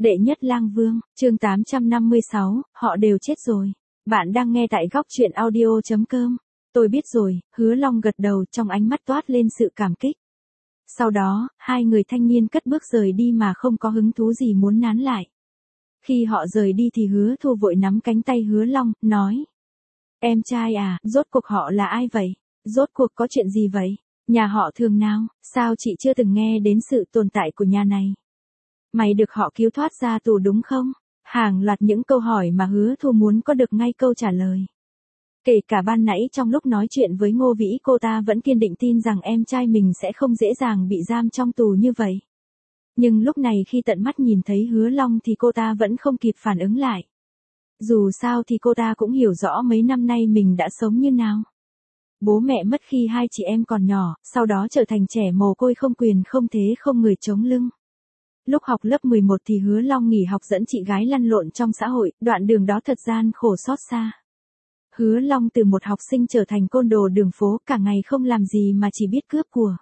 Đệ nhất lang vương, chương 856, họ đều chết rồi. Bạn đang nghe tại góc truyện audio.com. Tôi biết rồi, Hứa Long gật đầu, trong ánh mắt toát lên sự cảm kích. Sau đó, hai người thanh niên cất bước rời đi mà không có hứng thú gì muốn nán lại. Khi họ rời đi thì Hứa Thu vội nắm cánh tay Hứa Long, nói. Em trai à, rốt cuộc họ là ai vậy? Rốt cuộc có chuyện gì vậy? Nhà họ Thường nào, sao chị chưa từng nghe đến sự tồn tại của nhà này? Mày được họ cứu thoát ra tù đúng không? Hàng loạt những câu hỏi mà Hứa Thu muốn có được ngay câu trả lời. Kể cả ban nãy trong lúc nói chuyện với Ngô Vĩ, cô ta vẫn kiên định tin rằng em trai mình sẽ không dễ dàng bị giam trong tù như vậy. Nhưng lúc này khi tận mắt nhìn thấy Hứa Long thì cô ta vẫn không kịp phản ứng lại. Dù sao thì cô ta cũng hiểu rõ mấy năm nay mình đã sống như nào. Bố mẹ mất khi hai chị em còn nhỏ, sau đó trở thành trẻ mồ côi không quyền không thế không người chống lưng. Lúc học lớp 11 thì Hứa Long nghỉ học dẫn chị gái lăn lộn trong xã hội, đoạn đường đó thật gian khổ xót xa. Hứa Long từ một học sinh trở thành côn đồ đường phố, cả ngày không làm gì mà chỉ biết cướp của.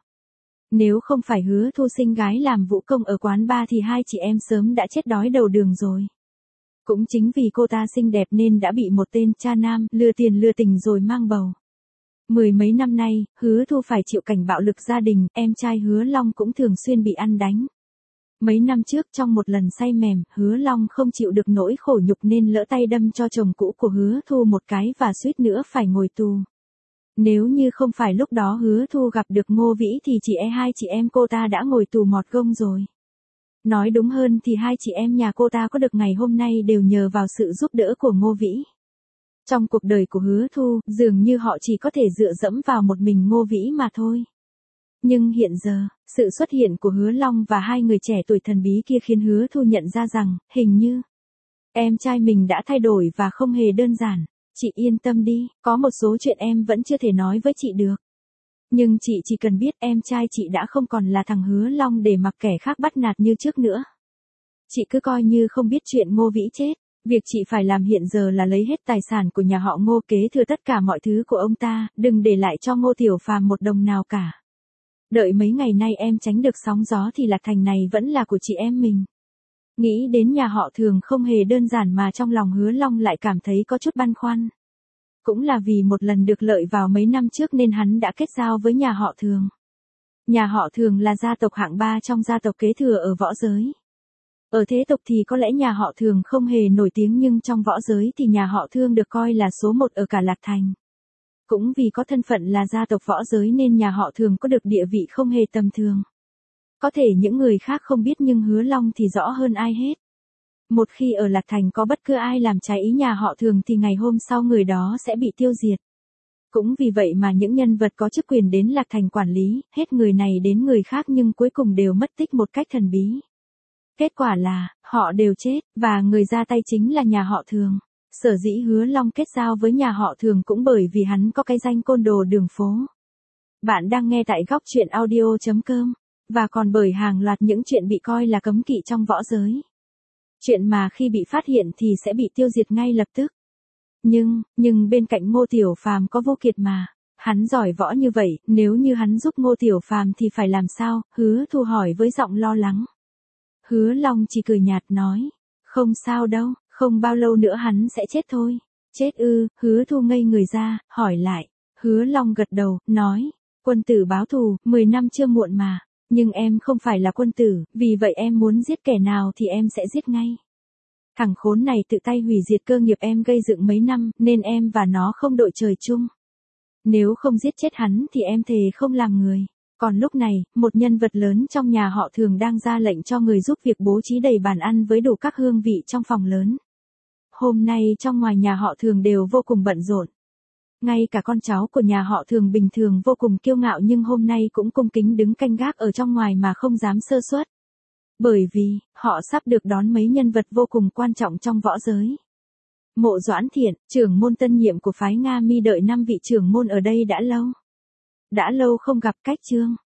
Nếu không phải Hứa Thu sinh gái làm vũ công ở quán bar thì hai chị em sớm đã chết đói đầu đường rồi. Cũng chính vì cô ta xinh đẹp nên đã bị một tên cha nam lừa tiền lừa tình rồi mang bầu. Mười mấy năm nay, Hứa Thu phải chịu cảnh bạo lực gia đình, em trai Hứa Long cũng thường xuyên bị ăn đánh. Mấy năm trước trong một lần say mềm, Hứa Long không chịu được nỗi khổ nhục nên lỡ tay đâm cho chồng cũ của Hứa Thu một cái và suýt nữa phải ngồi tù. Nếu như không phải lúc đó Hứa Thu gặp được Ngô Vĩ thì hai chị em cô ta đã ngồi tù mọt gông rồi. Nói đúng hơn thì hai chị em nhà cô ta có được ngày hôm nay đều nhờ vào sự giúp đỡ của Ngô Vĩ. Trong cuộc đời của Hứa Thu, dường như họ chỉ có thể dựa dẫm vào một mình Ngô Vĩ mà thôi. Nhưng hiện giờ, sự xuất hiện của Hứa Long và hai người trẻ tuổi thần bí kia khiến Hứa Thu nhận ra rằng, hình như em trai mình đã thay đổi và không hề đơn giản. Chị yên tâm đi, có một số chuyện em vẫn chưa thể nói với chị được. Nhưng chị chỉ cần biết em trai chị đã không còn là thằng Hứa Long để mặc kẻ khác bắt nạt như trước nữa. Chị cứ coi như không biết chuyện Ngô Vĩ chết. Việc chị phải làm hiện giờ là lấy hết tài sản của nhà họ Ngô, kế thừa tất cả mọi thứ của ông ta, đừng để lại cho Ngô Tiểu Phàm một đồng nào cả. Đợi mấy ngày nay em tránh được sóng gió thì Lạc Thành này vẫn là của chị em mình. Nghĩ đến nhà họ Thường không hề đơn giản mà trong lòng Hứa Long lại cảm thấy có chút băn khoăn. Cũng là vì một lần được lợi vào mấy năm trước nên hắn đã kết giao với nhà họ Thường. Nhà họ Thường là gia tộc hạng 3 trong gia tộc kế thừa ở võ giới. Ở thế tục thì có lẽ nhà họ Thường không hề nổi tiếng, nhưng trong võ giới thì nhà họ Thương được coi là số 1 ở cả Lạc Thành. Cũng vì có thân phận là gia tộc võ giới nên nhà họ Thường có được địa vị không hề tầm thường. Có thể những người khác không biết nhưng Hứa Long thì rõ hơn ai hết. Một khi ở Lạc Thành có bất cứ ai làm trái ý nhà họ Thường thì ngày hôm sau người đó sẽ bị tiêu diệt. Cũng vì vậy mà những nhân vật có chức quyền đến Lạc Thành quản lý, hết người này đến người khác nhưng cuối cùng đều mất tích một cách thần bí. Kết quả là, họ đều chết, và người ra tay chính là nhà họ Thường. Sở dĩ Hứa Long kết giao với nhà họ Thường cũng bởi vì hắn có cái danh côn đồ đường phố. Bạn đang nghe tại góc truyện audio.com, và còn bởi hàng loạt những chuyện bị coi là cấm kỵ trong võ giới. Chuyện mà khi bị phát hiện thì sẽ bị tiêu diệt ngay lập tức. Nhưng bên cạnh Ngô Tiểu Phàm có Vô Kiệt mà. Hắn giỏi võ như vậy, nếu như hắn giúp Ngô Tiểu Phàm thì phải làm sao? Hứa Thu hỏi với giọng lo lắng. Hứa Long chỉ cười nhạt nói. Không sao đâu, không bao lâu nữa hắn sẽ chết thôi. Chết ư? Hứa Thu ngây người ra, hỏi lại. Hứa Long gật đầu, nói. Quân tử báo thù, 10 năm chưa muộn mà. Nhưng em không phải là quân tử, vì vậy em muốn giết kẻ nào thì em sẽ giết ngay. Thằng khốn này tự tay hủy diệt cơ nghiệp em gây dựng mấy năm, nên em và nó không đội trời chung. Nếu không giết chết hắn thì em thề không làm người. Còn lúc này, một nhân vật lớn trong nhà họ Thường đang ra lệnh cho người giúp việc bố trí đầy bàn ăn với đủ các hương vị trong phòng lớn. Hôm nay trong ngoài nhà họ Thường đều vô cùng bận rộn. Ngay cả con cháu của nhà họ Thường bình thường vô cùng kiêu ngạo nhưng hôm nay cũng cung kính đứng canh gác ở trong ngoài mà không dám sơ suất. Bởi vì, họ sắp được đón mấy nhân vật vô cùng quan trọng trong võ giới. Mộ Doãn Thiện, trưởng môn tân nhiệm của phái Nga Mi, đợi 5 vị trưởng môn ở đây đã lâu. Đã lâu không gặp. Cách chương